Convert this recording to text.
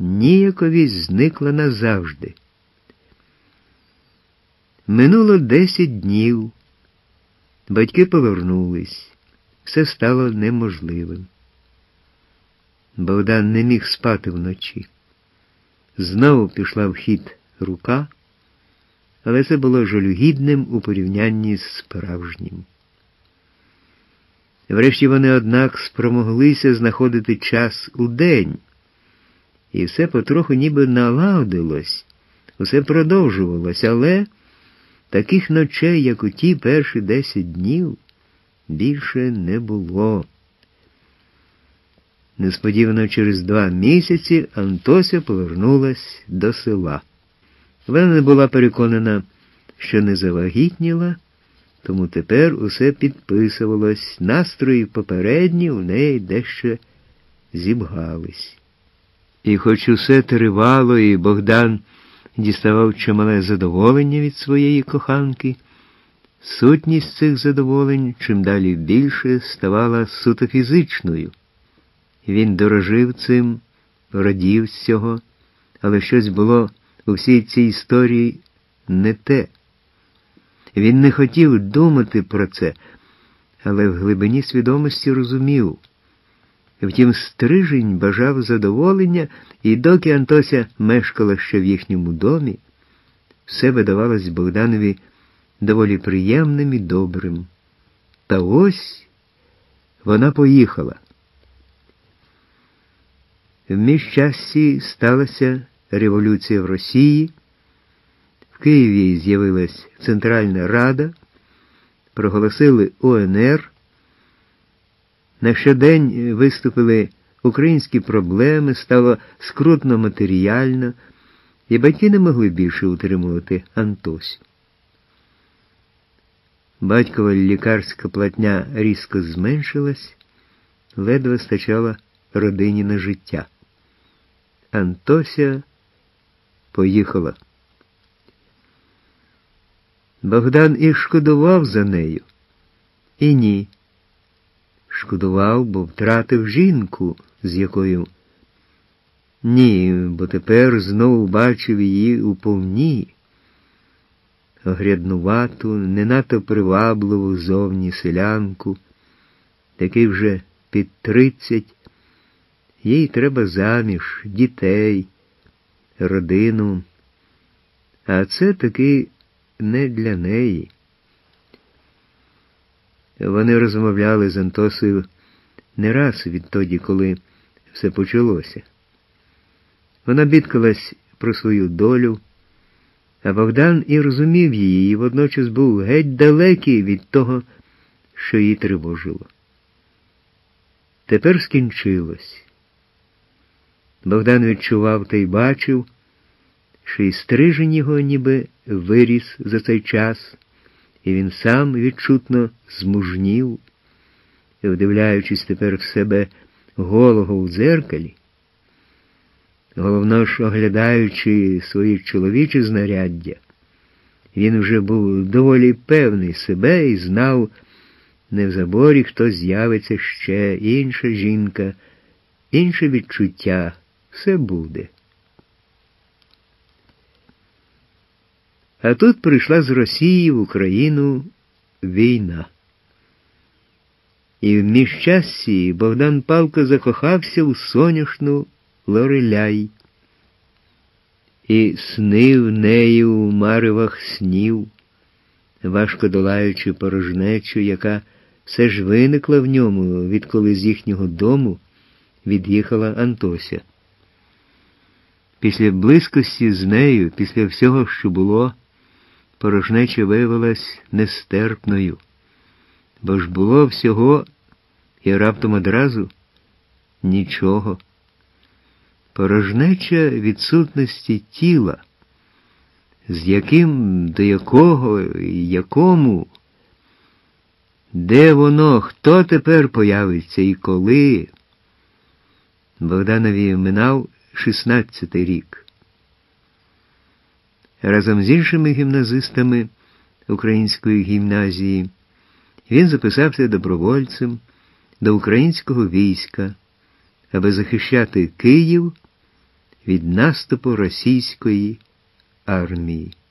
ніяковість зникла назавжди. Минуло 10 днів. Батьки повернулись. Все стало неможливим. Богдан не міг спати вночі. Знову пішла в хід рука, але це було жалюгідним у порівнянні з справжнім. Врешті вони, однак, спромоглися знаходити час у день, і все потроху ніби налагодилось, усе продовжувалось, але таких ночей, як у ті перші 10 днів, більше не було. Несподівано через 2 місяці Антося повернулась до села. Вона не була переконана, що не завагітніла, тому тепер усе підписувалось, настрої попередні у неї дещо зібгались. І хоч усе тривало, і Богдан діставав чимале задоволення від своєї коханки, сутність цих задоволень чим далі більше ставала суто фізичною. Він дорожив цим, радів з цього, але щось було у всій цій історії не те. Він не хотів думати про це, але в глибині свідомості розумів. Втім, Стрижень бажав задоволення, і доки Антося мешкала ще в їхньому домі, все видавалось Богданові доволі приємним і добрим. Та ось вона поїхала. В міжчасі сталася революція в Росії, в Києві з'явилась Центральна Рада, проголосили УНР, на щодень виступили українські проблеми, стало скрутно матеріально, і батьки не могли більше утримувати Антосю. Батькова лікарська платня різко зменшилась, ледве стачала родині на життя. Антося поїхала. Богдан і шкодував за нею. І ні. Шкодував, бо втратив жінку, з якою... Ні, бо тепер знову бачив її уповні. Огряднувату, не надто привабливу зовні селянку, такий вже під 30. Їй треба заміж, дітей, родину. А це таки не для неї. Вони розмовляли з Антосею не раз відтоді, коли все почалося. Вона бідкалась про свою долю, а Богдан і розумів її, і водночас був геть далекий від того, що її тривожило. Тепер скінчилось. Богдан відчував та й бачив, що і Стрижень його ніби виріс за цей час, і він сам відчутно змужнів, і, вдивляючись тепер в себе голого у дзеркалі, головно ж оглядаючи свої чоловічі знаряддя, він вже був доволі певний себе і знав, не в заборі хто з'явиться ще, інша жінка, інше відчуття, все буде. А тут прийшла з Росії в Україну війна. І в міжчассі Богдан палко закохався у соняшну Лореляй. І снив нею у маревах снів, важко долаючи порожнечу, яка все ж виникла в ньому, відколи з їхнього дому від'їхала Антося. Після близькості з нею, після всього, що було, порожнеча виявилась нестерпною, бо ж було всього і раптом одразу нічого. Порожнеча відсутності тіла, з яким, до якого і якому, де воно, хто тепер появиться і коли. Богданові минав 16-й рік. Разом з іншими гімназистами української гімназії він записався добровольцем до українського війська, аби захищати Київ від наступу російської армії.